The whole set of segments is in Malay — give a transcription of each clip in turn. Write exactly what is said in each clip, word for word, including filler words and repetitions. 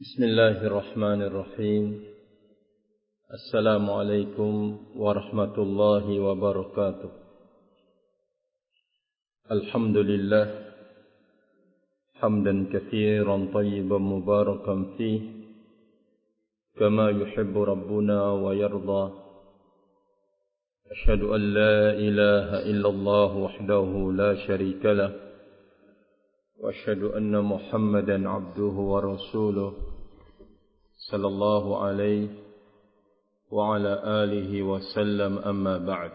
Bismillahirrahmanirrahim. Assalamualaikum warahmatullahi wabarakatuh. Alhamdulillah hamdan katsiran tayyiban mubarakan fih kama yuhibbu rabbuna wa yarda. Asyhadu an la ilaha illallah wahdahu la syarika lah wa asyhadu anna Muhammadan abduhu wa rasuluh sallallahu alaihi wa ala alihi wa sallam, amma ba'd.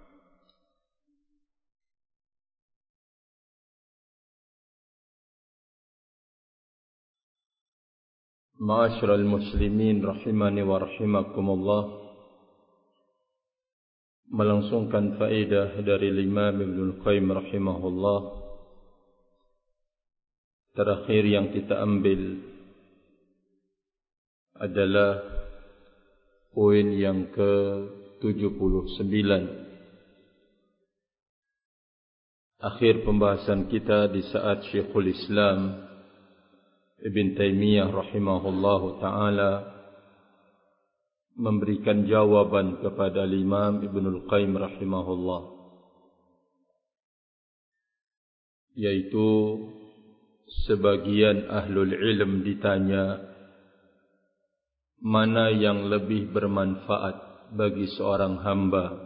Ma'asyiral muslimin rahimani wa rahimakumullah. Melangsungkan faedah dari Imam Ibnul Qayyim rahimahullah. Terakhir yang kita ambil adalah poin yang ke tujuh puluh sembilan. Akhir pembahasan kita di saat Syekhul Islam Ibn Taymiyah rahimahullahu ta'ala memberikan jawaban kepada Imam Ibnul Qayyim rahimahullah, yaitu sebagian ahlul ilm ditanya mana yang lebih bermanfaat bagi seorang hamba,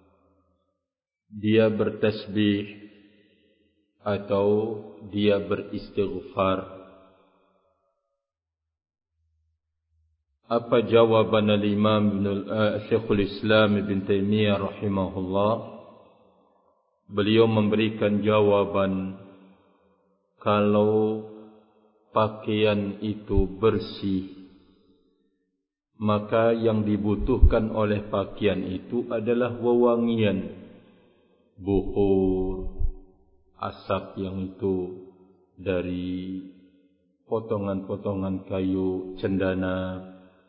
dia bertasbih atau dia beristighfar. Apa jawaban al-Imam uh, Syekhul Islam Ibn Taymiyah rahimahullah? Beliau memberikan jawaban, kalau pakaian itu bersih, maka yang dibutuhkan oleh pakaian itu adalah wewangian, bukhur, asap yang itu dari potongan-potongan kayu cendana.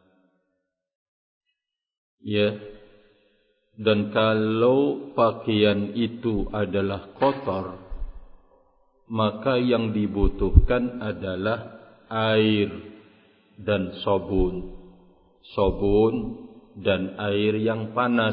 Ya, dan kalau pakaian itu adalah kotor, maka yang dibutuhkan adalah air dan sabun. Sabun dan air yang panas.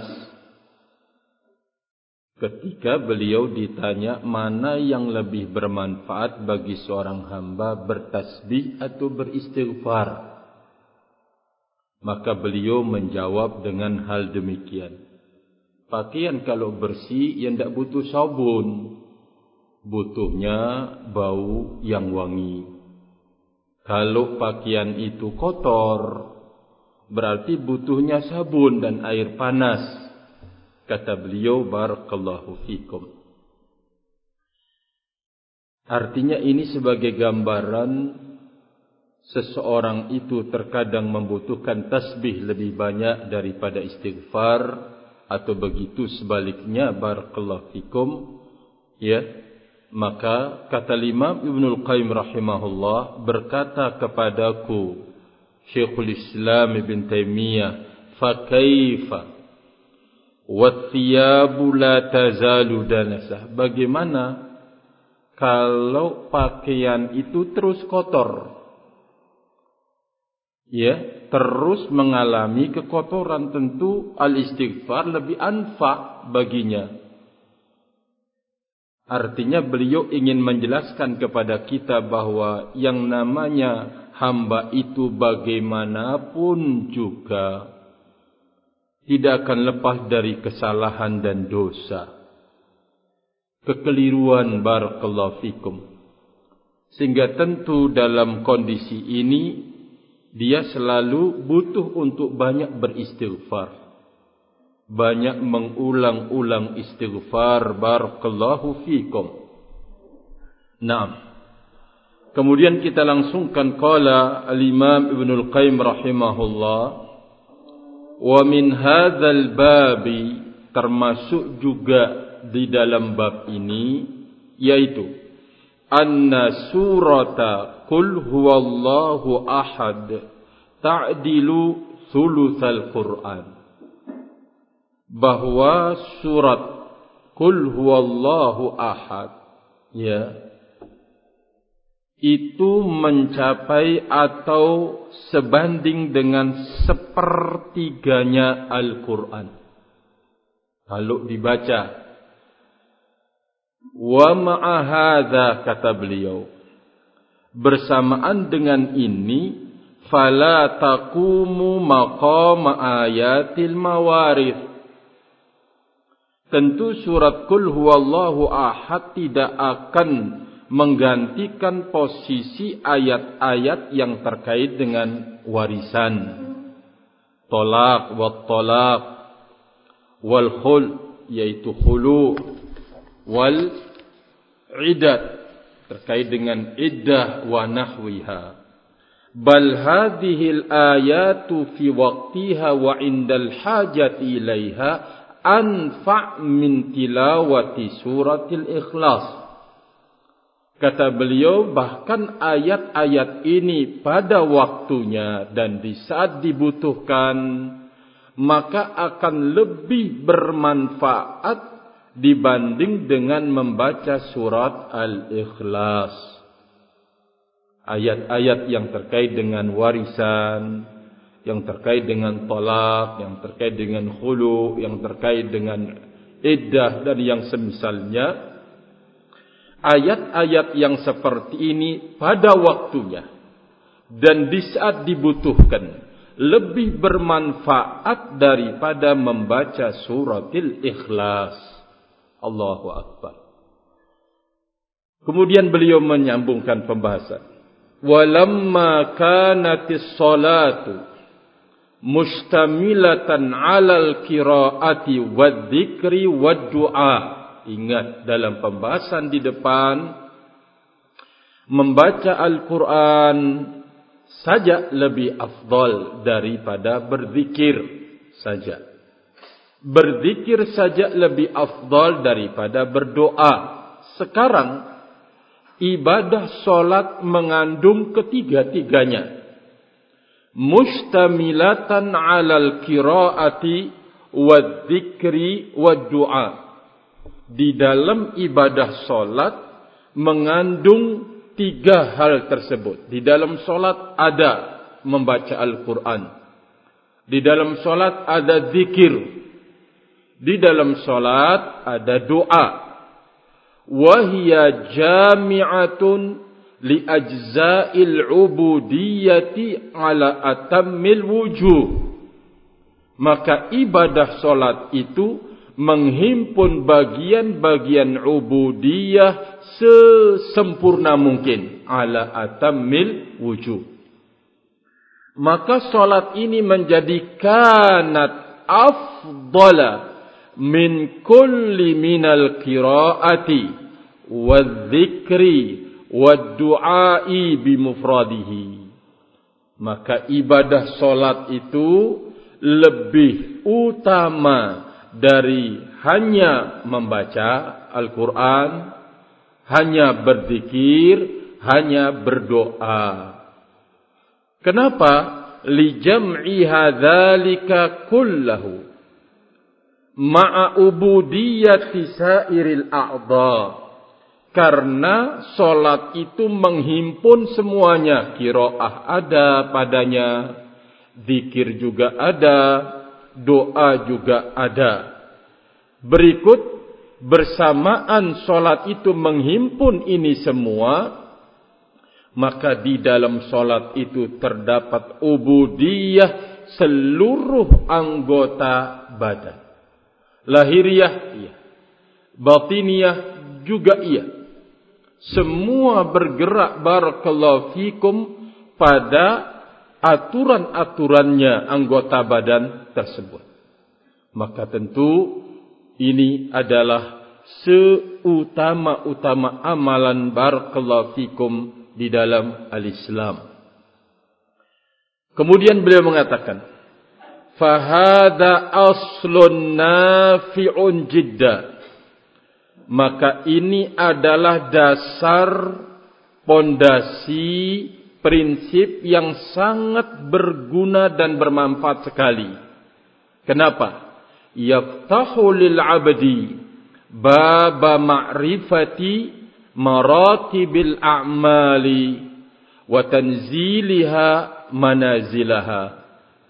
Ketika beliau ditanya mana yang lebih bermanfaat bagi seorang hamba, bertasbih atau beristighfar, maka beliau menjawab dengan hal demikian. Pakaian kalau bersih, yang tidak butuh sabun, butuhnya bau yang wangi. Kalau pakaian itu kotor, berarti butuhnya sabun dan air panas. Kata beliau, barakallahu fikum. Artinya ini sebagai gambaran seseorang itu terkadang membutuhkan tasbih lebih banyak daripada istighfar, atau begitu sebaliknya, barakallahu fikum. Ya, maka kata Imam Ibnul Qayyim rahimahullah, berkata kepadaku Syekhul Islam Ibn Taymiyah, fakaifa wathiyabu la tazalu danasah. Bagaimana kalau pakaian itu terus kotor, ya, terus mengalami kekotoran? Tentu al-istighfar lebih anfa baginya. Artinya beliau ingin menjelaskan kepada kita bahwa yang namanya hamba itu bagaimanapun juga tidak akan lepas dari kesalahan dan dosa, kekeliruan, barakallahu fikum. Sehingga tentu dalam kondisi ini dia selalu butuh untuk banyak beristighfar, banyak mengulang-ulang istighfar, barakallahu fikum. Naam. Kemudian kita langsungkan qala al-Imam Ibnul Qayyim rahimahullah, wa min hadzal babi, termasuk juga di dalam bab ini, yaitu anna surata qul huwallahu ahad ta'dilu thulutsal Qur'an, bahwa surat qul huwallahu ahad, ya, itu mencapai atau sebanding dengan sepertiganya Al-Quran. Kalau dibaca, wa ma'ahadha, kata beliau, bersamaan dengan ini, fala taqumu maqama ayatil mawarith. Tentu surat Qul huwallahu ahad tidak akan menggantikan posisi ayat-ayat yang terkait dengan warisan, tolak, wat tolak, wal khul, yaitu khulu, wal iddat, terkait dengan iddah wa nahwiha. Bal hadhil ayatu fi waqtiha wa indal hajati ilaiha anfa' min tilawati suratil Ikhlas. Kata beliau, bahkan ayat-ayat ini pada waktunya dan di saat dibutuhkan, maka akan lebih bermanfaat dibanding dengan membaca surat Al-Ikhlas. Ayat-ayat yang terkait dengan warisan, yang terkait dengan tolak, yang terkait dengan khulu, yang terkait dengan iddah dan yang semisalnya. Ayat-ayat yang seperti ini pada waktunya dan di saat dibutuhkan lebih bermanfaat daripada membaca suratil Ikhlas. Allahu Akbar. Kemudian beliau menyambungkan pembahasan. Walamma kanatis salatu mustamilatan 'alal qiraati wadh-dzikri wad-du'a. Ingat, dalam pembahasan di depan, membaca Al-Quran saja lebih afdal daripada berzikir saja. Berzikir saja lebih afdal daripada berdoa. Sekarang, ibadah solat mengandung ketiga-tiganya. Mustamilatan 'alal qiraati wadh-dzikri wad-du'a. Di dalam ibadah solat mengandung tiga hal tersebut. Di dalam solat ada membaca Al-Quran. Di dalam solat ada zikir. Di dalam solat ada doa. Wahia jami'atun li ajza'il ubudiyyati ala atammil wujuh. Maka ibadah solat itu menghimpun bagian-bagian ubudiyah sesempurna mungkin, ala atammil wujuh. Maka solat ini menjadi kanat afdala min kulli minal qiraati wadh-dzikri wad-du'ai bimufradihi. Maka ibadah solat itu lebih utama dari hanya membaca Al-Quran, hanya berzikir, hanya berdoa. Kenapa? Lijam'iha dzalika kullahu ma'a ubudiyyati sairil a'dha. Karena solat itu menghimpun semuanya. Qiraah ada padanya, zikir juga ada, doa juga ada. Berikut, bersamaan solat itu menghimpun ini semua, maka di dalam solat itu terdapat ubudiyah seluruh anggota badan. Lahiriah iya, batiniyah juga iya. Semua bergerak barakallahu fikum pada aturan-aturannya anggota badan tersebut. Maka tentu ini adalah seutama-utama amalan barakallahu fikum di dalam al-Islam. Kemudian beliau mengatakan, fahada aslun nafi'un jidda. Maka ini adalah dasar, pondasi, prinsip yang sangat berguna dan bermanfaat sekali. Kenapa? Yaftahu lil abdi baba ma'rifati maratibil a'mali wa tanziliha manazilaha.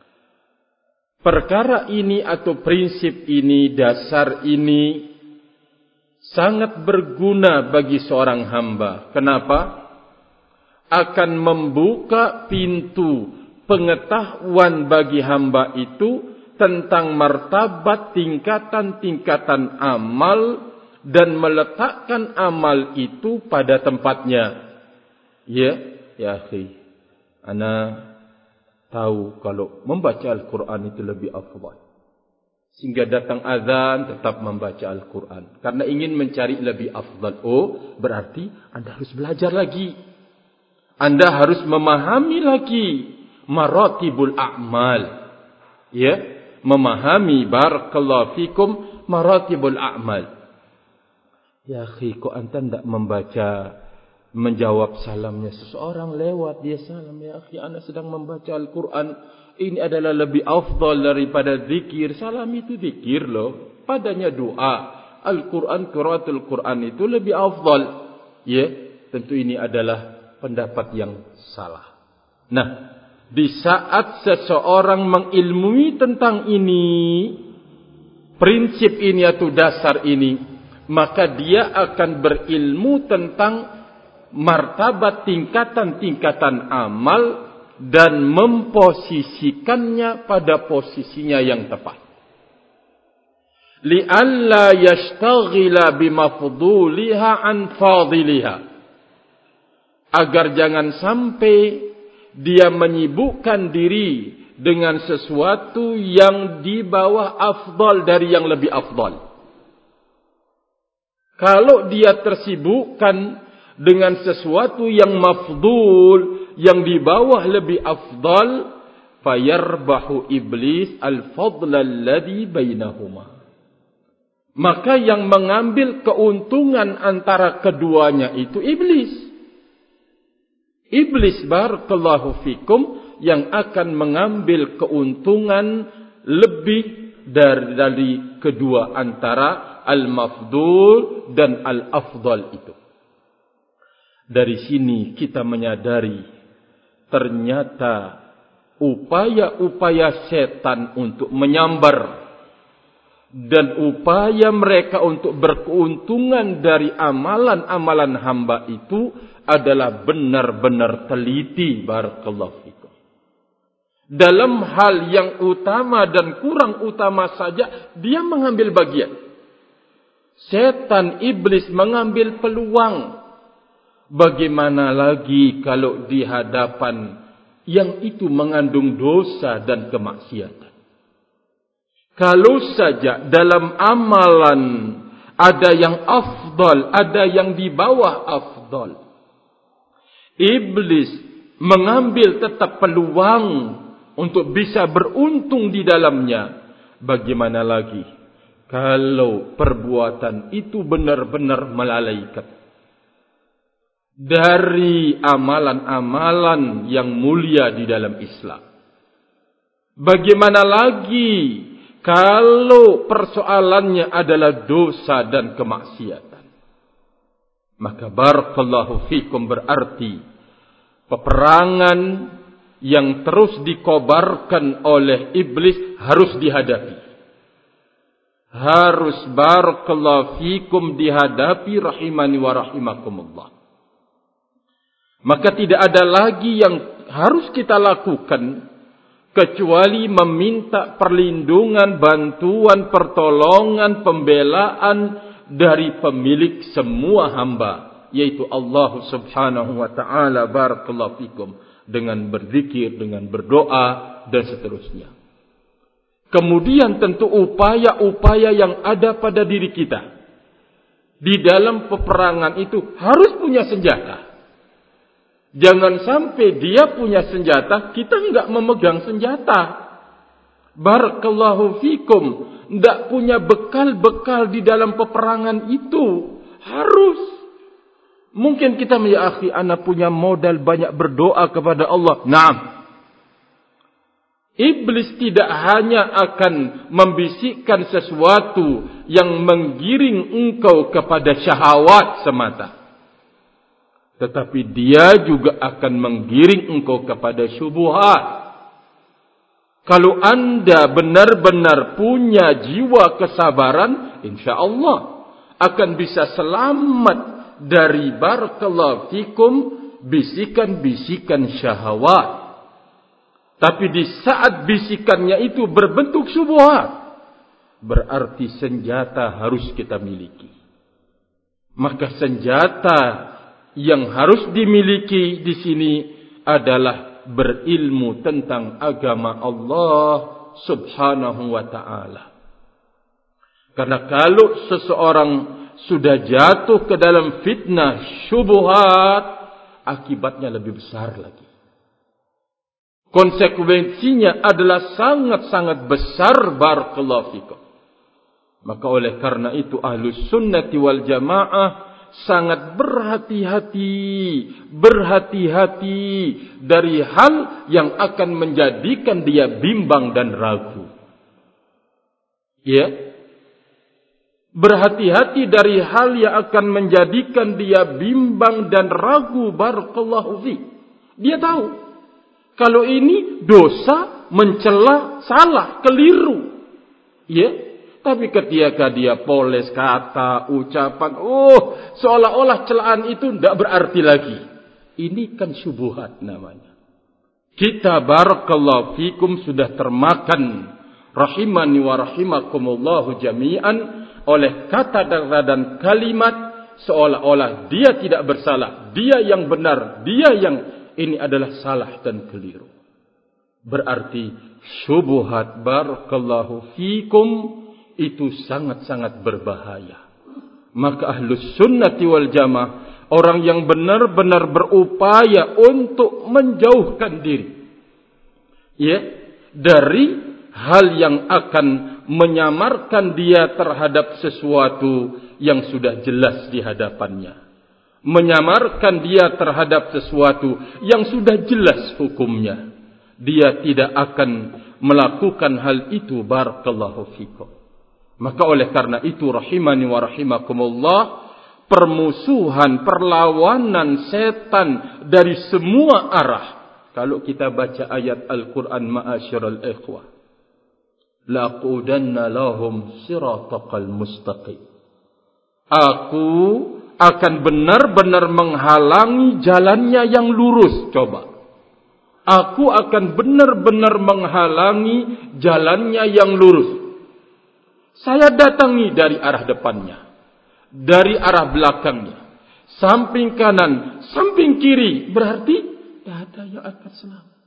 Perkara ini atau prinsip ini, dasar ini sangat berguna bagi seorang hamba. Kenapa? Akan membuka pintu pengetahuan bagi hamba itu tentang martabat tingkatan-tingkatan amal dan meletakkan amal itu pada tempatnya. Ya, ya akhi, ana tahu kalau membaca Al-Quran itu lebih afdal. Sehingga datang azan tetap membaca Al-Quran. Karena ingin mencari lebih afdal. Oh, berarti anda harus belajar lagi. Anda harus memahami lagi maratibul a'mal. Ya, memahami barakallahu fikum maratibul a'mal. Ya akhi, kok anda tidak membaca, menjawab salamnya seseorang lewat dia salam. Ya akhi, ana sedang membaca Al-Quran. Ini adalah lebih afdal daripada zikir. Salam itu zikir loh. Padanya doa. Al-Quran, qiraatul Quran itu lebih afdal. Ya, tentu ini adalah pendapat yang salah. Nah, di saat seseorang mengilmui tentang ini, prinsip ini atau dasar ini, maka dia akan berilmu tentang martabat tingkatan-tingkatan amal dan memposisikannya pada posisinya yang tepat. Li'alla yashtaghila bimafduliha an fadiliha. Agar jangan sampai dia menyibukkan diri dengan sesuatu yang di bawah afdal dari yang lebih afdal. Kalau dia tersibukkan dengan sesuatu yang mafdul, yang di bawah lebih afdal, fayarbahu iblis al-fadla alladhi bainahuma. Maka yang mengambil keuntungan antara keduanya itu iblis. Iblis barakallahu fikum yang akan mengambil keuntungan lebih dari, dari kedua antara al-mafdul dan al-afdal itu. Dari sini kita menyadari ternyata upaya-upaya setan untuk menyambar dan upaya mereka untuk berkeuntungan dari amalan-amalan hamba itu adalah benar-benar teliti barakallahu fikum. Dalam hal yang utama dan kurang utama saja dia mengambil bagian. Setan iblis mengambil peluang. Bagaimana lagi kalau di hadapan yang itu mengandung dosa dan kemaksiatan. Kalau saja dalam amalan ada yang afdal, ada yang di bawah afdal, iblis mengambil tetap peluang untuk bisa beruntung di dalamnya. Bagaimana lagi kalau perbuatan itu benar-benar melalaikan dari amalan-amalan yang mulia di dalam Islam. Bagaimana lagi kalau persoalannya adalah dosa dan kemaksiatan. Maka barakallahu fikum berarti peperangan yang terus dikobarkan oleh iblis harus dihadapi. Harus barakallahu fikum dihadapi rahimani wa rahimakumullah. Maka tidak ada lagi yang harus kita lakukan kecuali meminta perlindungan, bantuan, pertolongan, pembelaan dari pemilik semua hamba, yaitu Allah Subhanahu wa taala barakallahu fikum, dengan berzikir, dengan berdoa dan seterusnya. Kemudian tentu upaya-upaya yang ada pada diri kita di dalam peperangan itu harus punya senjata. Jangan sampai dia punya senjata, kita enggak memegang senjata. Barakallahu fikum, enggak punya bekal-bekal di dalam peperangan itu. Harus. Mungkin kita, ya akhi, ana punya modal banyak berdoa kepada Allah. Naam. Iblis tidak hanya akan membisikkan sesuatu yang menggiring engkau kepada syahwat semata. tetapi dia juga akan menggiring engkau kepada syubhat. Kalau anda benar-benar punya jiwa kesabaran, insya-Allah akan bisa selamat dari barakallahu fikum bisikan-bisikan syahwat. Tapi di saat bisikannya itu berbentuk syubhat, berarti senjata harus kita miliki. Maka senjata yang harus dimiliki di sini adalah berilmu tentang agama Allah Subhanahu wa ta'ala. Karena kalau seseorang sudah jatuh ke dalam fitnah syubhat, akibatnya lebih besar lagi. Konsekuensinya adalah sangat-sangat besar, barakallahu fikum. Maka oleh karena itu Ahlus Sunnati wal Jamaah sangat berhati-hati, berhati-hati dari hal yang akan menjadikan dia bimbang dan ragu. Ya. Berhati-hati dari hal yang akan menjadikan dia bimbang dan ragu, barakallahu fi. Dia tahu kalau ini dosa, mencela, salah, keliru. Ya. Tapi ketika dia poles kata, ucapan, oh, seolah-olah celaan itu tidak berarti lagi. Ini kan syubhat namanya. Kita barakallahu fikum sudah termakan, rahimani wa rahimakumullahu jami'an, oleh kata dan kalimat seolah-olah dia tidak bersalah, dia yang benar, dia yang ini adalah salah dan keliru. Berarti syubhat barakallahu fikum itu sangat-sangat berbahaya. Maka Ahlus Sunnati wal Jamaah, orang yang benar-benar berupaya untuk menjauhkan diri, ya, dari hal yang akan menyamarkan dia terhadap sesuatu yang sudah jelas di hadapannya, menyamarkan dia terhadap sesuatu yang sudah jelas hukumnya. Dia tidak akan melakukan hal itu, barakallahu fikum. Maka oleh karena itu rahimani wa rahimakumullah, permusuhan, perlawanan setan dari semua arah. Kalau kita baca ayat Al-Quran, ma'asyiral ikhwah, laqudanna lahum siratal mustaqim. Aku akan benar-benar menghalangi jalannya yang lurus. Coba. Aku akan benar-benar menghalangi jalannya yang lurus. Saya datangi dari arah depannya, dari arah belakangnya, samping kanan, samping kiri. Berarti tidak ada yang akan selamat.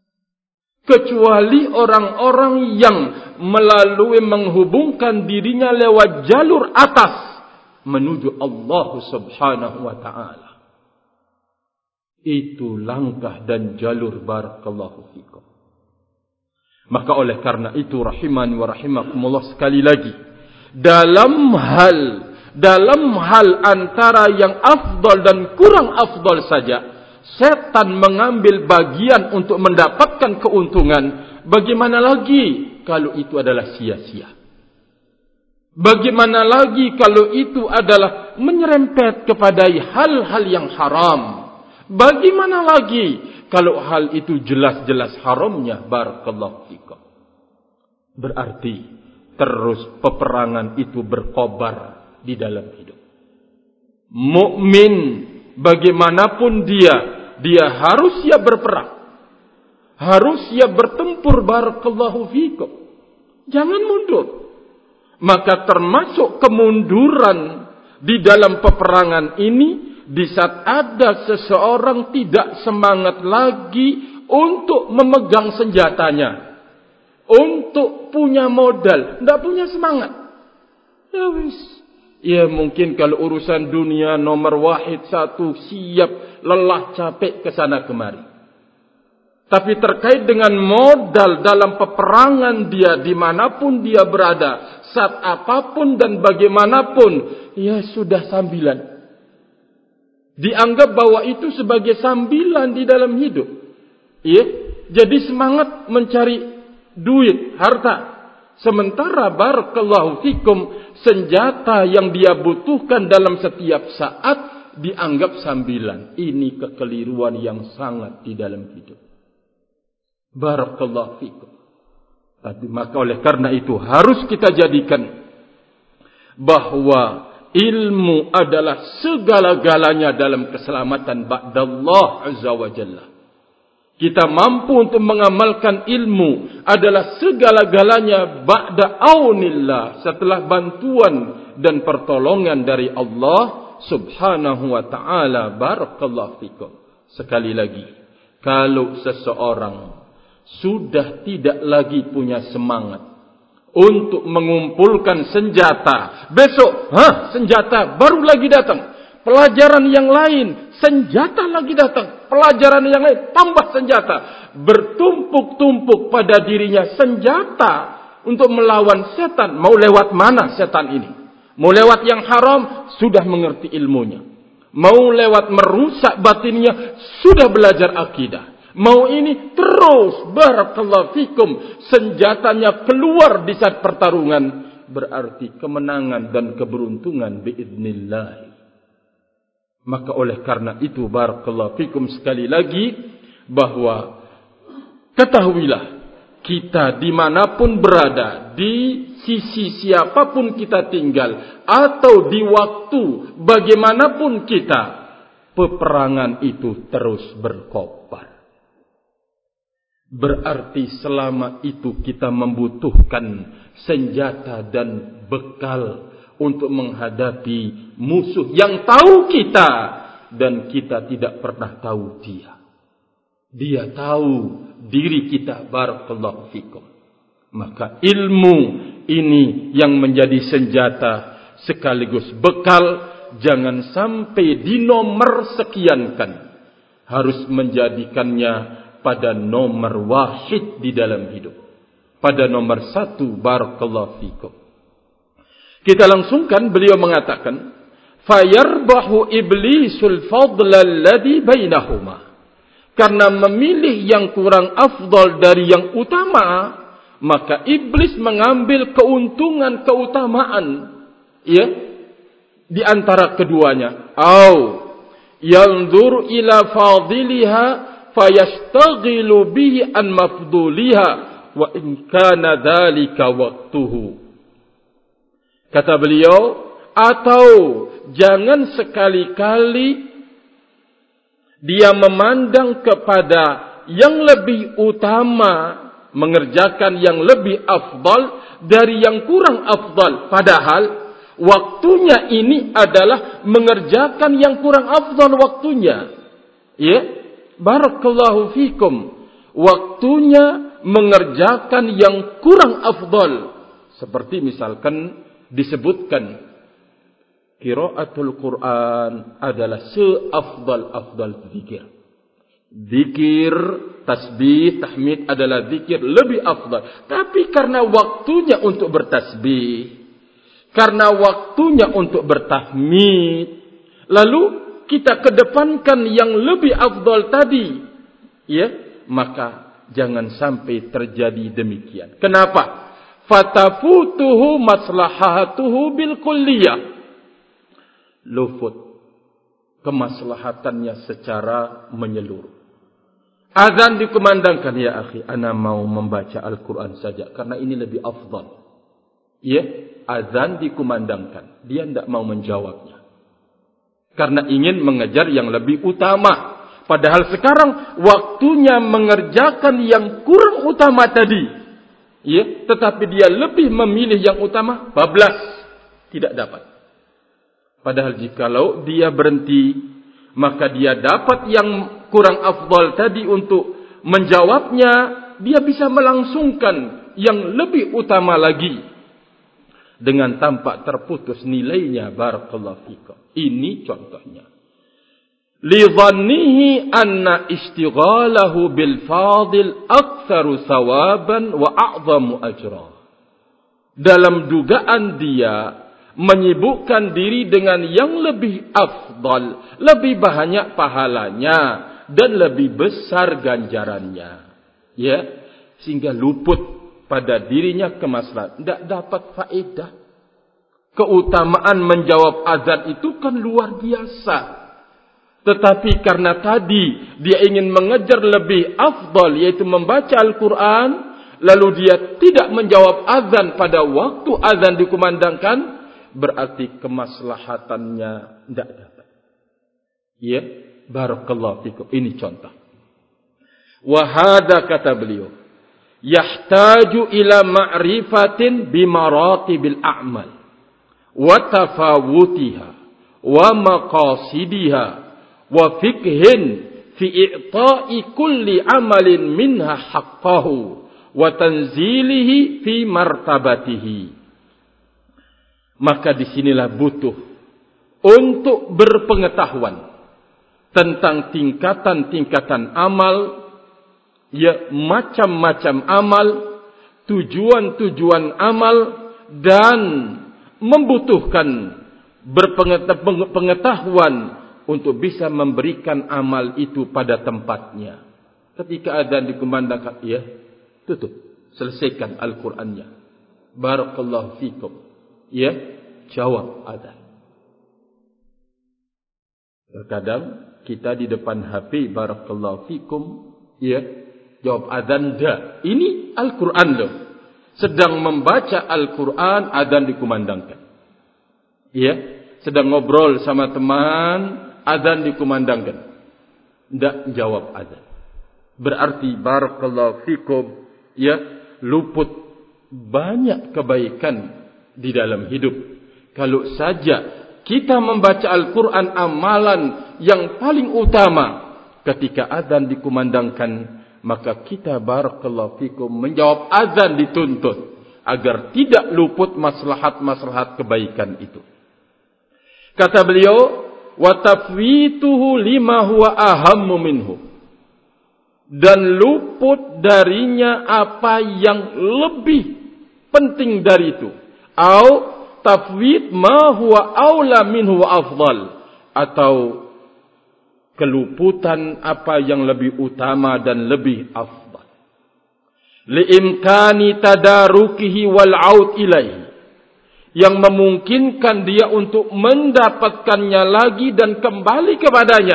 Kecuali orang-orang yang melalui menghubungkan dirinya lewat jalur atas menuju Allah Subhanahu wa ta'ala. Itu langkah dan jalur, barakallahu fikum. Maka oleh karena itu rahimani wa rahimakumullah, sekali lagi, dalam hal dalam hal antara yang afdal dan kurang afdal saja, setan mengambil bagian untuk mendapatkan keuntungan. Bagaimana lagi kalau itu adalah sia-sia? Bagaimana lagi kalau itu adalah menyerempet kepada hal-hal yang haram? Bagaimana lagi kalau hal itu jelas-jelas haramnya, barakallahu fikum? Berarti terus peperangan itu berkobar di dalam hidup. Mukmin bagaimanapun dia, dia harus siap berperang, harus siap bertempur, barakallahu fikum. Jangan mundur. Maka termasuk kemunduran di dalam peperangan ini, di saat ada seseorang tidak semangat lagi untuk memegang senjatanya, untuk punya modal, tidak punya semangat. Ya wis. Ya mungkin kalau urusan dunia nomor wahid satu, siap, lelah, capek kesana kemari. Tapi terkait dengan modal dalam peperangan dia, dimanapun dia berada, saat apapun dan bagaimanapun, ya sudah sambilan. Dianggap bahwa itu sebagai sambilan di dalam hidup. Ya, jadi semangat mencari duit, harta. Sementara barakallahu fikum, senjata yang dia butuhkan dalam setiap saat dianggap sambilan. Ini kekeliruan yang sangat di dalam hidup. Barakallahu fikum. Tapi maka oleh karena itu harus kita jadikan bahwa ilmu adalah segala-galanya dalam keselamatan ba'dallah azza wa jalla. Kita mampu untuk mengamalkan ilmu adalah segala-galanya ba'da aunillah, setelah bantuan dan pertolongan dari Allah subhanahu wa ta'ala. Barakallahu fikum. Sekali lagi, kalau seseorang sudah tidak lagi punya semangat untuk mengumpulkan senjata, besok, hah, senjata baru lagi datang. Pelajaran yang lain, senjata lagi datang. Pelajaran yang lain, tambah senjata. Bertumpuk-tumpuk pada dirinya senjata untuk melawan setan. Mau lewat mana setan ini? Mau lewat yang haram, sudah mengerti ilmunya. Mau lewat merusak batinnya, sudah belajar akidah. Mau ini terus, barakallahu fikum, senjatanya keluar di saat pertarungan, berarti kemenangan dan keberuntungan biiznillah. Maka oleh karena itu, barakallahu fikum, sekali lagi, bahwa ketahuilah, kita dimanapun berada, di sisi siapapun kita tinggal, atau di waktu bagaimanapun kita, peperangan itu terus berkobar. Berarti selama itu kita membutuhkan senjata dan bekal untuk menghadapi musuh yang tahu kita dan kita tidak pernah tahu dia. Dia tahu diri kita, barakallahu fikum. Maka ilmu ini yang menjadi senjata sekaligus bekal, jangan sampai dinomor sekiankan. Harus menjadikannya pada nomor wahid di dalam hidup. Pada nomor satu, barakallahu fikum. Kita langsungkan, beliau mengatakan, fayarbahu iblisul fadla alladhi bainahuma. Karena memilih yang kurang afdal dari yang utama, maka iblis mengambil keuntungan keutamaan, ya, di antara keduanya. Au yanzur ila fadiliha fayastaghilu bihi an mafduliha wa in kana dzalika waqtuhu. Kata beliau, atau jangan sekali-kali dia memandang kepada yang lebih utama, mengerjakan yang lebih afdal dari yang kurang afdal, padahal waktunya ini adalah mengerjakan yang kurang afdal waktunya. Ya, barakallahu fikum. Waktunya mengerjakan yang kurang afdal. Seperti misalkan disebutkan qiraatul Quran adalah seafdal-afdal zikir. Zikir, tasbih, tahmid adalah zikir lebih afdal. Tapi karena waktunya untuk bertasbih, karena waktunya untuk bertahmid, lalu kita kedepankan yang lebih afdal tadi, ya, maka jangan sampai terjadi demikian. Kenapa? Fatafutuhu maslahatuhu bil kulliyah. Luput kemaslahatannya secara menyeluruh. Azan dikumandangkan, ya akhi, ana mau membaca Al-Quran saja karena ini lebih afdal. Ya, azan dikumandangkan, dia tidak mau menjawabnya karena ingin mengejar yang lebih utama. Padahal sekarang waktunya mengerjakan yang kurang utama tadi. Ya, tetapi dia lebih memilih yang utama, bablas, tidak dapat. Padahal jikalau dia berhenti, maka dia dapat yang kurang afdal tadi untuk menjawabnya, dia bisa melangsungkan yang lebih utama lagi dengan tanpa terputus nilainya, barakallahu fikum. Ini contohnya. Li dhannihi anna istighalahu bil fadil aktsaru thawaban wa a'zamu ajra. Dalam dugaan dia menyibukkan diri dengan yang lebih afdal, lebih banyak pahalanya dan lebih besar ganjarannya. Ya, sehingga luput pada dirinya kemaslahatan, tidak dapat faedah. Keutamaan menjawab azan itu kan luar biasa. Tetapi karena tadi dia ingin mengejar lebih afdal, yaitu membaca Al-Quran, lalu dia tidak menjawab azan pada waktu azan dikumandangkan, berarti kemaslahatannya tidak dapat. Ya, barakallahu fikum. Ini contoh. Wahada, kata beliau, yahtaju ila ma'rifatin bimaratibil a'mal wa tafawutiha wa maqasidiha wa fikhin fi i'ta'i kulli amalin minha haqqahu wa tanzilihi fi martabatihi. Maka disinilah butuh untuk berpengetahuan tentang tingkatan-tingkatan amal, ya, macam-macam amal, tujuan-tujuan amal, dan membutuhkan berpengetahuan untuk bisa memberikan amal itu pada tempatnya. Ketika adzan dikumandangkan, ya, tutup, selesaikan Al-Qur'annya. Barakallahu fikum. Ya, jawab adzan. Terkadang kita di depan H P, barakallahu fikum, ya, jawab adzan dah. Ini Al-Quran loh. Sedang membaca Al-Quran, adzan dikumandangkan. Ya, sedang ngobrol sama teman, adzan dikumandangkan. Tidak jawab adzan. Berarti barakallahu fikum, ya, luput banyak kebaikan di dalam hidup. Kalau saja kita membaca Al-Quran amalan yang paling utama ketika adzan dikumandangkan, maka kita barakallahu fikum menjawab azan dituntut agar tidak luput maslahat-maslahat kebaikan itu. Kata beliau, wa tafwituhu lima huwa ahammu minhu, dan luput darinya apa yang lebih penting dari itu, au tafwit ma huwa aula minhu wa afdal, atau keluputan apa yang lebih utama dan lebih afdal. Liimkani tadarukihi wal aud ilaihi, yang memungkinkan dia untuk mendapatkannya lagi dan kembali kepadanya.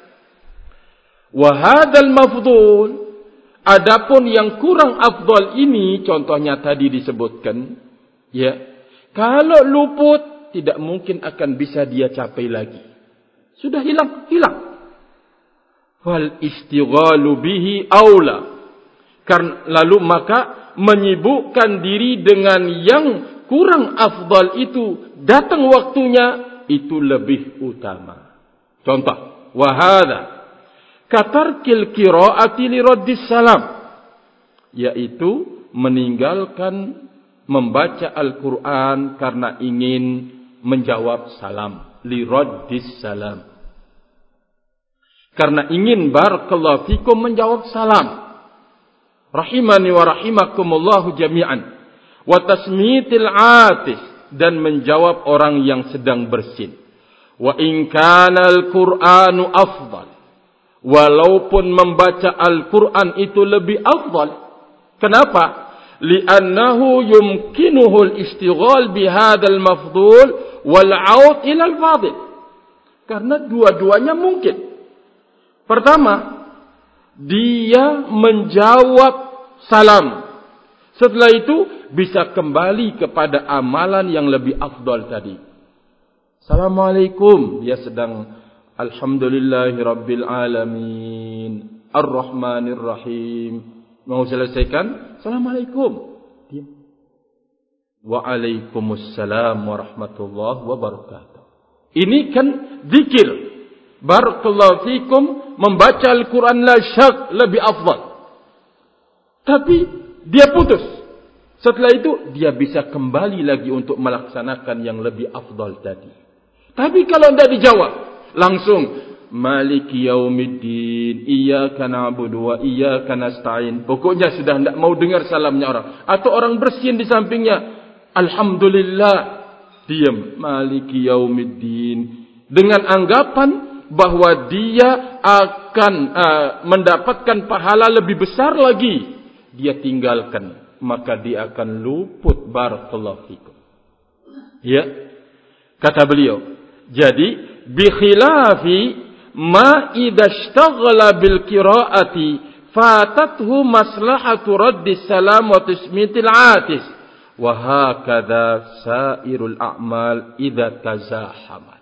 Wa hadzal mafdhul, adapun yang kurang afdal ini, contohnya tadi disebutkan, ya, kalau luput tidak mungkin akan bisa dia capai lagi. Sudah hilang, hilang. Wal istighalu bihi aula, karena lalu maka menyibukkan diri dengan yang kurang afdal itu, datang waktunya, itu lebih utama. Contoh, wa hadza katarkil qiraati li raddis salam, yaitu meninggalkan membaca Al-Quran karena ingin menjawab salam, li raddis salam, karena ingin barakallahu fikum menjawab salam. Rahimani wa rahimakumullahu jami'an. Wa tasmitil atis, dan menjawab orang yang sedang bersin. Wa in kana al-Qur'anu afdal, walaupun membaca Al-Quran itu lebih afdal. Kenapa? Li'annahu yumkinuhu al-istighal bihadzal mafdhul wal 'aud ila al-fadil. Karena dua-duanya mungkin. Pertama, dia menjawab salam. Setelah itu bisa kembali kepada amalan yang lebih afdal tadi. Assalamualaikum, dia sedang alhamdulillahi rabbil alamin, ar-rahmanir rahim. Mau selesaikan? Assalamualaikum. Diam. Waalaikumsalam warahmatullahi wabarakatuh. Ini kan zikir. Barakallahu fikum, membaca Al-Quran la syak lebih afdal. Tapi dia putus. Setelah itu dia bisa kembali lagi untuk melaksanakan yang lebih afdal tadi. Tapi kalau tidak dijawab, langsung Maliki yaumiddin, iyyaka na'budu wa iyyaka nasta'in. Pokoknya sudah tidak mau dengar salamnya orang. Atau orang bersin di sampingnya, alhamdulillah, diam, Maliki yaumiddin, dengan anggapan bahwa dia akan uh, mendapatkan pahala lebih besar lagi. Dia tinggalkan, maka dia akan luput. Barakallahu fikum. Ya, kata beliau, jadi bi khilafi ma idza ishtaghala bil qiraati fatathu maslahatu raddi salam wa tasmitil atis wa hakadha sairul a'mal idza tazahamat.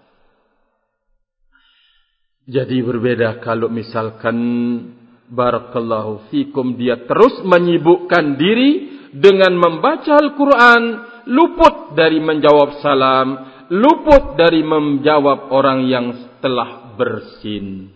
Jadi berbeda kalau misalkan barakallahu fikum dia terus menyibukkan diri dengan membaca Al-Quran, luput dari menjawab salam, luput dari menjawab orang yang telah bersin.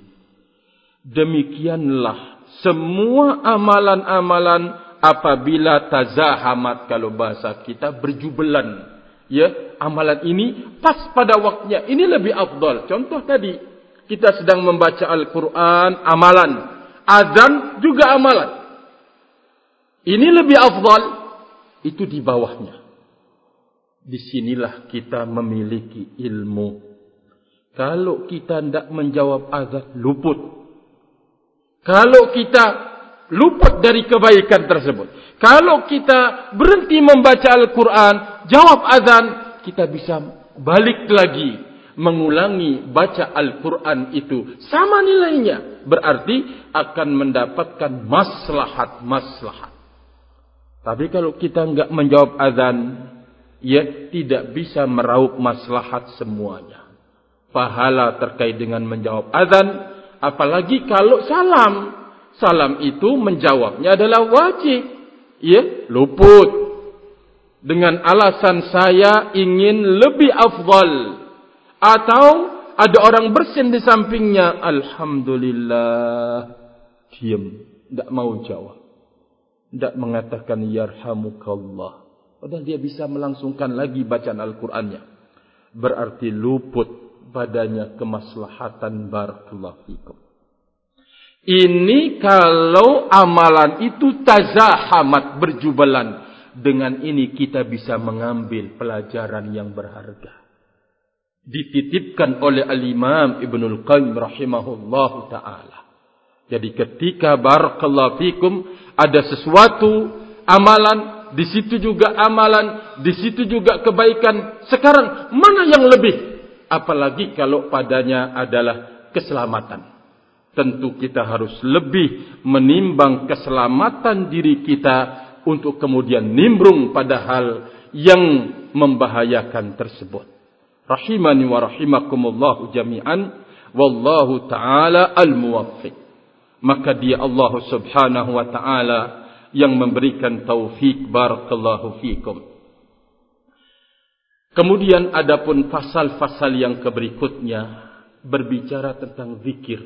Demikianlah semua amalan-amalan apabila tazahamat, kalau bahasa kita berjubelan. Ya, amalan ini pas pada waktunya, ini lebih afdal. Contoh tadi, kita sedang membaca Al-Quran, amalan. Azan juga amalan. Ini lebih afdal, itu di bawahnya. Disinilah kita memiliki ilmu. Kalau kita tidak menjawab azan, luput. Kalau kita luput dari kebaikan tersebut. Kalau kita berhenti membaca Al-Quran, jawab azan, kita bisa balik lagi, mengulangi baca Al-Quran itu. Sama nilainya. Berarti akan mendapatkan maslahat-maslahat. Tapi kalau kita enggak menjawab azan, ya tidak bisa meraup maslahat semuanya. Pahala terkait dengan menjawab azan, apalagi kalau salam. Salam itu menjawabnya adalah wajib. Ya, luput. Dengan alasan saya ingin lebih afdal. Atau ada orang bersin di sampingnya, alhamdulillah, diam, tidak mau jawab. Tidak mengatakan yarhamukallah. Padahal dia bisa melangsungkan lagi bacaan Al-Qurannya. Berarti luput padanya kemaslahatan. Barakallahu fikum. Ini kalau amalan itu tazahamat, berjubalan. Dengan ini kita bisa mengambil pelajaran yang berharga. Dititipkan oleh Al-Imam Ibnul Qayyim rahimahullahu ta'ala. Jadi ketika barakallahu fikum ada sesuatu amalan, di situ juga amalan, di situ juga kebaikan. Sekarang mana yang lebih? Apalagi kalau padanya adalah keselamatan. Tentu kita harus lebih menimbang keselamatan diri kita untuk kemudian nimbrung pada hal yang membahayakan tersebut. Rahimani wa rahimakumullahu jami'an. Wallahu ta'ala al-muwaffiq. Maka dia Allah subhanahu wa ta'ala yang memberikan taufik. Barakallahu fikum. Kemudian adapun pasal-pasal yang berikutnya berbicara tentang zikir.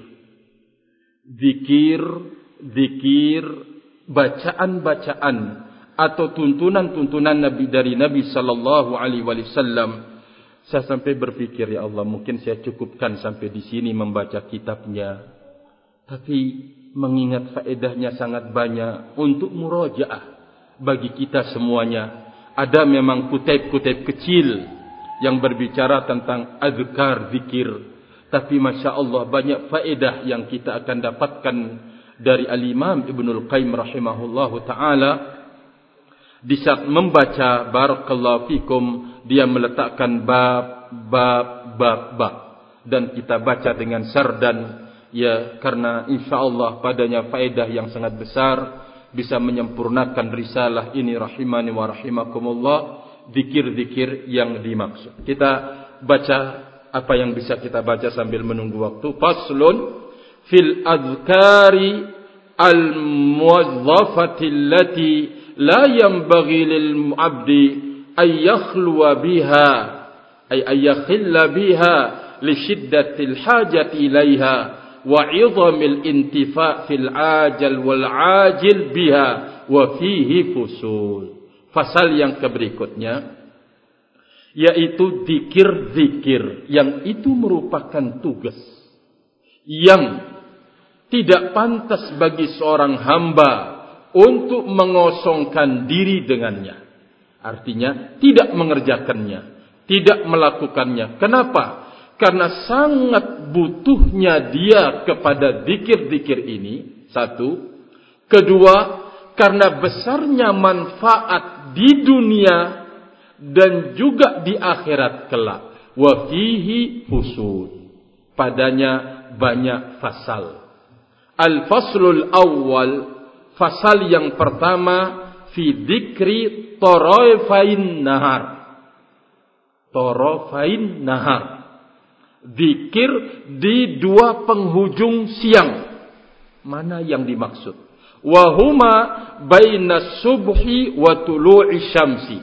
Zikir, zikir, bacaan-bacaan atau tuntunan-tuntunan Nabi dari Nabi sallallahu alaihi wasallam. Saya sampai berpikir, ya Allah, mungkin saya cukupkan sampai di sini membaca kitabnya. Tapi mengingat faedahnya sangat banyak untuk murajaah bagi kita semuanya. Ada memang kutip-kutip kecil yang berbicara tentang azkar, zikir. Tapi Masya Allah banyak faedah yang kita akan dapatkan dari Al-Imam Ibnul Qayyim rahimahullahu ta'ala. Di saat membaca barakallahu fikum, dia meletakkan bab, bab, bab, bab. Dan kita baca dengan sardan. Ya, karena insyaAllah padanya faedah yang sangat besar. Bisa menyempurnakan risalah ini rahimani wa rahimakumullah. Zikir-zikir yang dimaksud. Kita baca apa yang bisa kita baca sambil menunggu waktu. Faslun fil azkari al-muwazzafati allati la yanbaghi lil abdi ay yakhluwa biha ay ay yakhilla biha li shiddatil hajati ilaiha wa 'idhamil intifa' fil ajal wal 'ajil biha wa fihi fusul. Fasal yang berikutnya yaitu zikir-zikir yang itu merupakan tugas yang tidak pantas bagi seorang hamba untuk mengosongkan diri dengannya. Artinya tidak mengerjakannya, tidak melakukannya. Kenapa? Karena sangat butuhnya dia kepada zikir-zikir ini. Satu. Kedua, karena besarnya manfaat di dunia dan juga di akhirat kelak. Wa fihi fusul. Padanya banyak fasal. Al-faslul awal, fasal yang pertama, fi dzikri tarafain nahar. Tarafain nahar. Zikir di dua penghujung siang. Mana yang dimaksud? Wa huma bainas subhi wa tulu'i syamsi.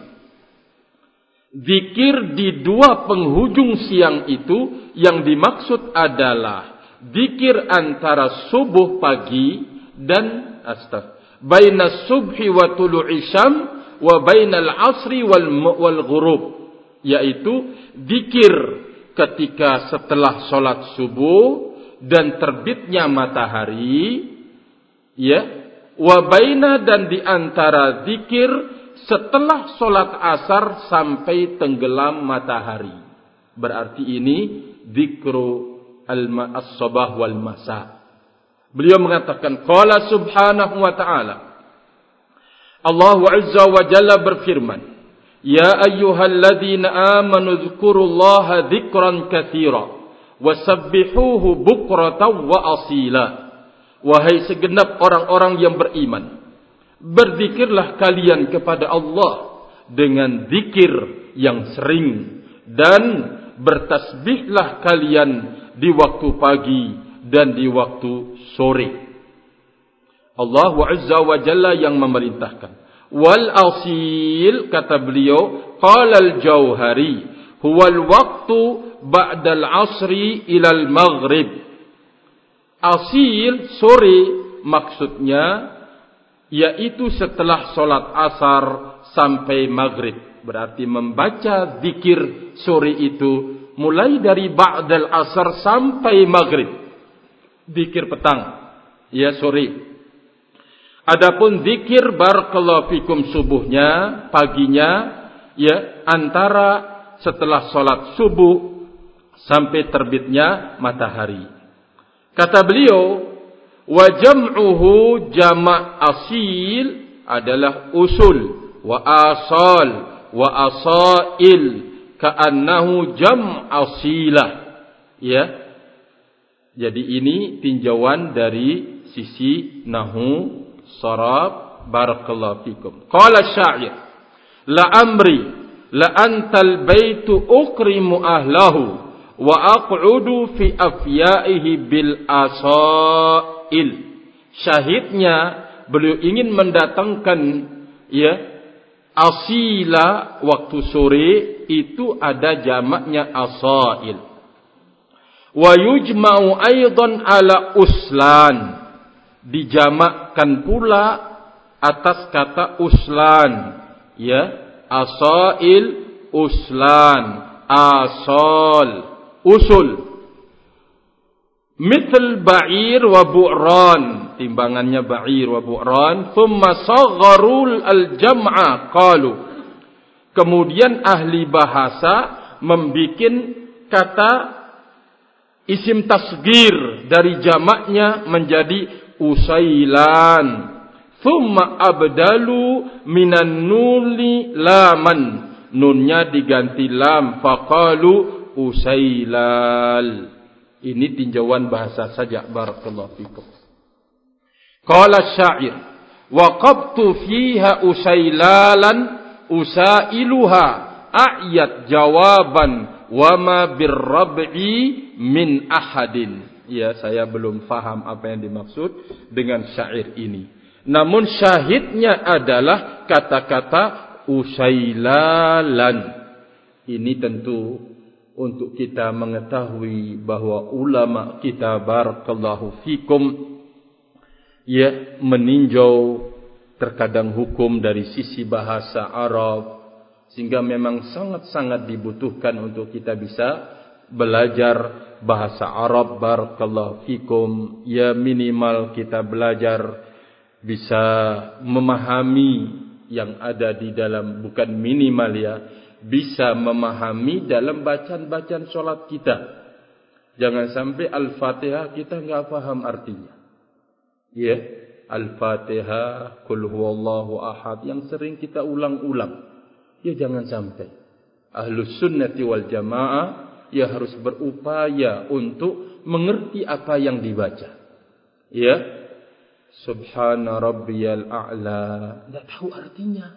Zikir di dua penghujung siang itu yang dimaksud adalah zikir antara subuh pagi dan astagfirullah. Bainas subhi wa tulu'i syam wa bainal asri wal wal ghurub, yaitu zikir ketika setelah salat subuh dan terbitnya matahari, ya, wa baina, dan di antara zikir setelah salat asar sampai tenggelam matahari. Berarti ini zikru al-sabah wal masa. Beliau mengatakan, qala subhanahu wa ta'ala, Allah Azza wa Jalla berfirman, ya ayyuhalladzina amanu dzkurullaha dzikran katsira wasabbihuhu bukratan wa asila. Wahai segenap orang-orang yang beriman, berzikirlah kalian kepada Allah dengan zikir yang sering, dan bertasbihlah kalian di waktu pagi dan di waktu sore. Allah Azza wa Jalla yang memerintahkan. Wal asil, kata beliau, qala al-Jauhari, huwal waqtu ba'dal asri ilal maghrib. Asil, sore, maksudnya yaitu setelah solat asar sampai maghrib. Berarti membaca zikir sore itu mulai dari ba'dal asar sampai maghrib. Zikir petang, ya, sore. Adapun zikir barakallahu fikum subuhnya, paginya, ya, antara setelah solat subuh sampai terbitnya matahari. Kata beliau, wa jam'uhu jama' asil adalah usul, wa asal, wa asail, ka'annahu jam' asilah. Ya. Jadi ini tinjauan dari sisi nahu sarab, barakallahu fikum. Qala syair, la amri la antal baitu ukrimu ahlahu wa aq'udu fi afyaihi bil asail. Syahidnya beliau ingin mendatangkan, ya, asila waktu sore itu ada jamaknya asail. Wa yujma'u aidan ala uslan, dijamakkan pula atas kata uslan, ya, asail, uslan, asal, usul. Mithl ba'ir wa bu'ran, timbangannya ba'ir wa bu'ran. Thumma sagharul al-jam'a qalu, kemudian ahli bahasa membikin kata isim tasgir dari jamaknya menjadi usailan. Thumma abdalu minan nuni laman, nunnya diganti lam, faqalu usailal. Ini tinjauan bahasa saja, barakallahu fikum. Qala syair, waqabtu fiha usailalan usailuha a'yat jawaban wa ma birrab'i min ahadin. Ya, saya belum faham apa yang dimaksud dengan syair ini. Namun syahidnya adalah kata-kata usailalan. Ini tentu untuk kita mengetahui bahwa ulama kita, barakallahu fikum, ya, meninjau terkadang hukum dari sisi bahasa Arab, sehingga memang sangat-sangat dibutuhkan untuk kita bisa belajar bahasa Arab, barakallahu fikum. Ya, minimal kita belajar bisa memahami yang ada di dalam, bukan minimal ya, bisa memahami dalam bacaan-bacaan solat kita. Jangan sampai Al-Fatihah kita enggak paham artinya. Ya, Al-Fatihah, Qul huwallahu ahad yang sering kita ulang-ulang. Ya, jangan sampai. Ahlus sunnati wal jamaah ya harus berupaya untuk mengerti apa yang dibaca. Ya, Subhana rabbiyal a'la, tidak tahu artinya.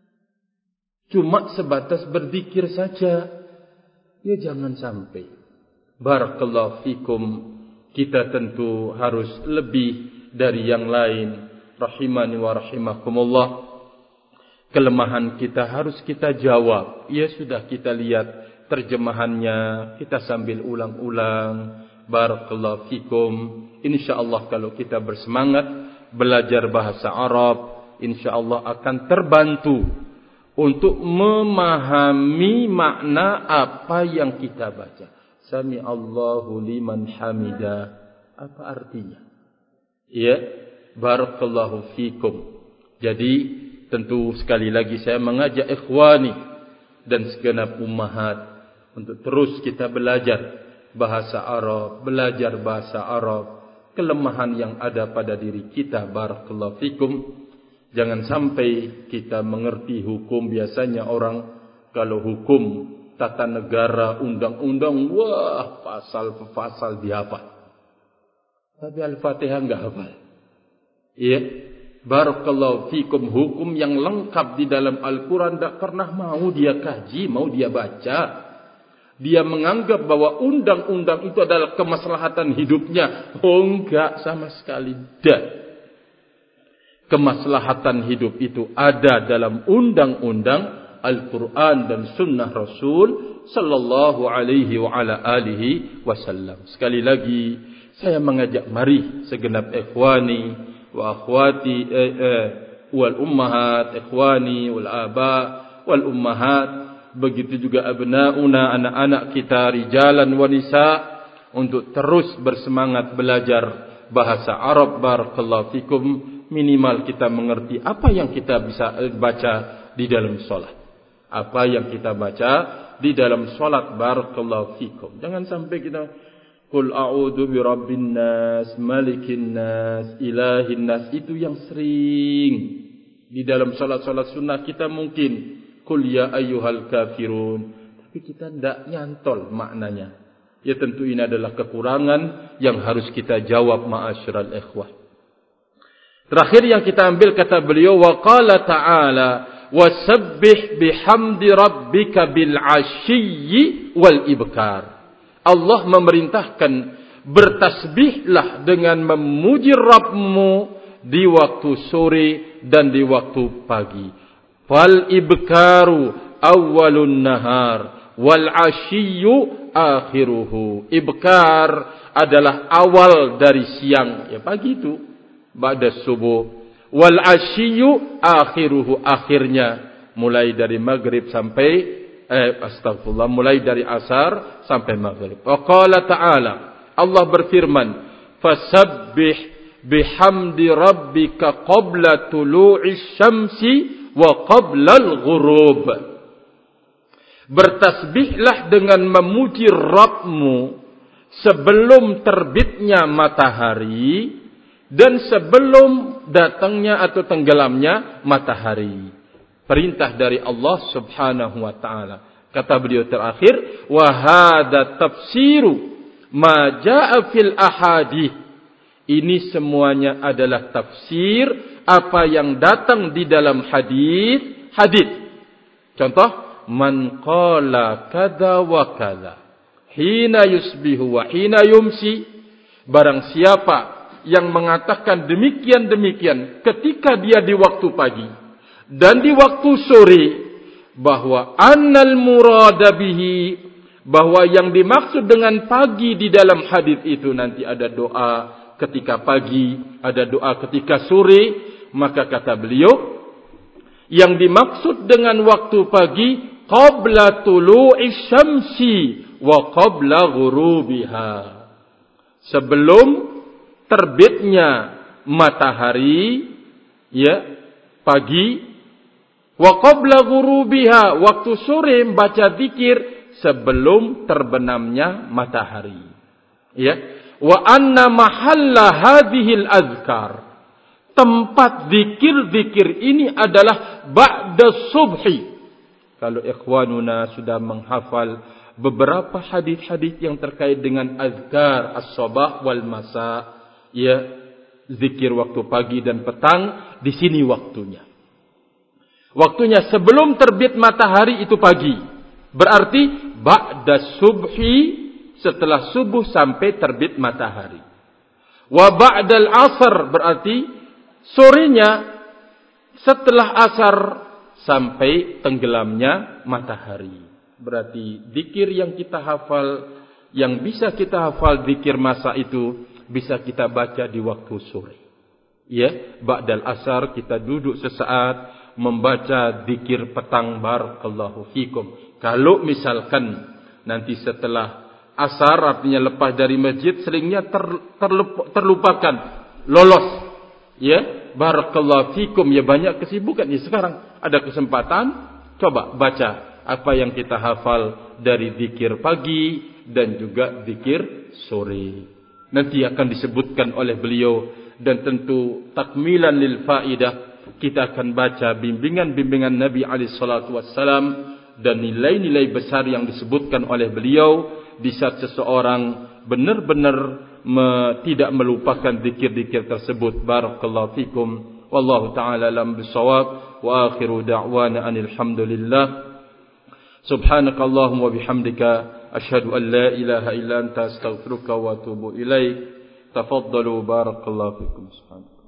Cuma sebatas berzikir saja. Ya jangan sampai. Barakallahu fikum. Kita tentu harus lebih dari yang lain. Rahimani wa rahimakumullah. Kelemahan kita harus kita jawab. Ya sudah kita lihat terjemahannya. Kita sambil ulang-ulang. Barakallahu fikum. InsyaAllah kalau kita bersemangat belajar bahasa Arab, InsyaAllah akan terbantu untuk memahami makna apa yang kita baca. Sami Allahu liman hamida. Apa artinya? Ya, barakallahu fikum. Jadi tentu sekali lagi saya mengajak ikhwani dan segenap ummahat untuk terus kita belajar bahasa Arab, belajar bahasa Arab. Kelemahan yang ada pada diri kita, barakallahu fikum. Jangan sampai kita mengerti hukum. Biasanya orang kalau hukum tata negara, undang-undang, wah pasal-pasal dihafal. Tapi Al-Fatihah enggak hafal. Iya. Barakallahu fikum, hukum yang lengkap di dalam Al-Quran tidak pernah mau dia kaji, mau dia baca. Dia menganggap bahwa undang-undang itu adalah kemaslahatan hidupnya. Oh enggak, sama sekali tidak. Kemaslahatan hidup itu ada dalam undang-undang Al-Quran dan Sunnah Rasul Sallallahu Alaihi wa ala alihi Wasallam. Sekali lagi saya mengajak mari segenap ikhwani wa akhwati eh, eh, wal ummahat, ikhwani wal aba wal ummahat, begitu juga abnauna, anak-anak kita rijalan wa nisa, untuk terus bersemangat belajar bahasa Arab. Barakallahu fikum. Minimal kita mengerti apa yang kita bisa baca di dalam solat. Apa yang kita baca di dalam solat. Barakallahu fikum. Jangan sampai kita Qul a'udhu birabbin nas, malikin nas, ilahin nas. Itu yang sering di dalam solat-solat sunnah kita mungkin. Qul ya ayyuhal kafirun. Tapi kita tidak nyantol maknanya. Ya tentu ini adalah kekurangan yang harus kita jawab, ma'asyiral ikhwah. Terakhir yang kita ambil kata beliau, wa qala ta'ala wasabbih bihamdi rabbika bil ashiyyi wal ibkar. Allah memerintahkan bertasbihlah dengan memuji Rabbmu di waktu sore dan di waktu pagi. Fal ibkaru awwalun nahar wal ashiyyu akhiruhu. Ibkar adalah awal dari siang, ya pagi itu, ba'da subuh. Wal ashiyyu akhiruhu, akhirnya mulai dari maghrib sampai eh astagfirullah mulai dari asar sampai maghrib. Wa qala ta'ala, Allah berfirman, fasabbih bihamdi rabbika qabla tulu'is syamsi wa qabla al-ghurub. Bertasbihlah dengan memuji Rabbmu sebelum terbitnya matahari dan sebelum datangnya atau tenggelamnya matahari. Perintah dari Allah Subhanahu wa taala. Kata beliau terakhir, wa hadza tafsiru ma jaa fil ahadits. Ini semuanya adalah tafsir apa yang datang di dalam hadis. Hadis. Contoh, man qala kada wa kada hina yusbihu wa hina yumsi. Barang siapa yang mengatakan demikian-demikian ketika dia di waktu pagi dan di waktu sore, bahwa annal murada bihi, bahwa yang dimaksud dengan pagi di dalam hadis itu nanti ada doa ketika pagi, ada doa ketika sore. Maka kata beliau, yang dimaksud dengan waktu pagi qabla tulu'is syamsi wa qabla ghurubiha, sebelum terbitnya matahari, ya, pagi. Wa qabla ghurubiha, waktu sore membaca zikir sebelum terbenamnya matahari. Ya. Wa anna mahalla hadhil azkar, tempat zikir-zikir ini adalah ba'da subhi. Kalau ikhwanuna sudah menghafal beberapa hadis-hadis yang terkait dengan azkar as-sabah wal masa, ya, zikir waktu pagi dan petang. Di sini waktunya. Waktunya sebelum terbit matahari itu pagi. Berarti ba'da subhi, setelah subuh sampai terbit matahari. Wa ba'dal asar, berarti sorenya setelah asar sampai tenggelamnya matahari. Berarti zikir yang kita hafal, yang bisa kita hafal zikir masa itu, bisa kita baca di waktu sore. Ya, ba'dal asar kita duduk sesaat membaca zikir petang barakallahu fikum. Kalau misalkan nanti setelah asar, artinya lepas dari masjid, seringnya ter, terlup, terlupakan, lolos. Ya, barakallahu fikum, ya banyak kesibukan. Ya, sekarang ada kesempatan, coba baca apa yang kita hafal dari zikir pagi dan juga zikir sore. Nanti akan disebutkan oleh beliau, dan tentu takmilan lil faidah, kita akan baca bimbingan-bimbingan Nabi alaihi salatu wassalam dan nilai-nilai besar yang disebutkan oleh beliau di saat seseorang benar-benar me, tidak melupakan zikir-zikir tersebut. Barakallahu fikum, wallahu taala alam bisawab, wa akhiru da'wana anil hamdulillah. Subhanakallahumma wa bihamdika asyhadu an la ilaha illa anta astaghfiruka wa atubu ilaik. Tafaddalu, barakallahu fikum. Subhanallah.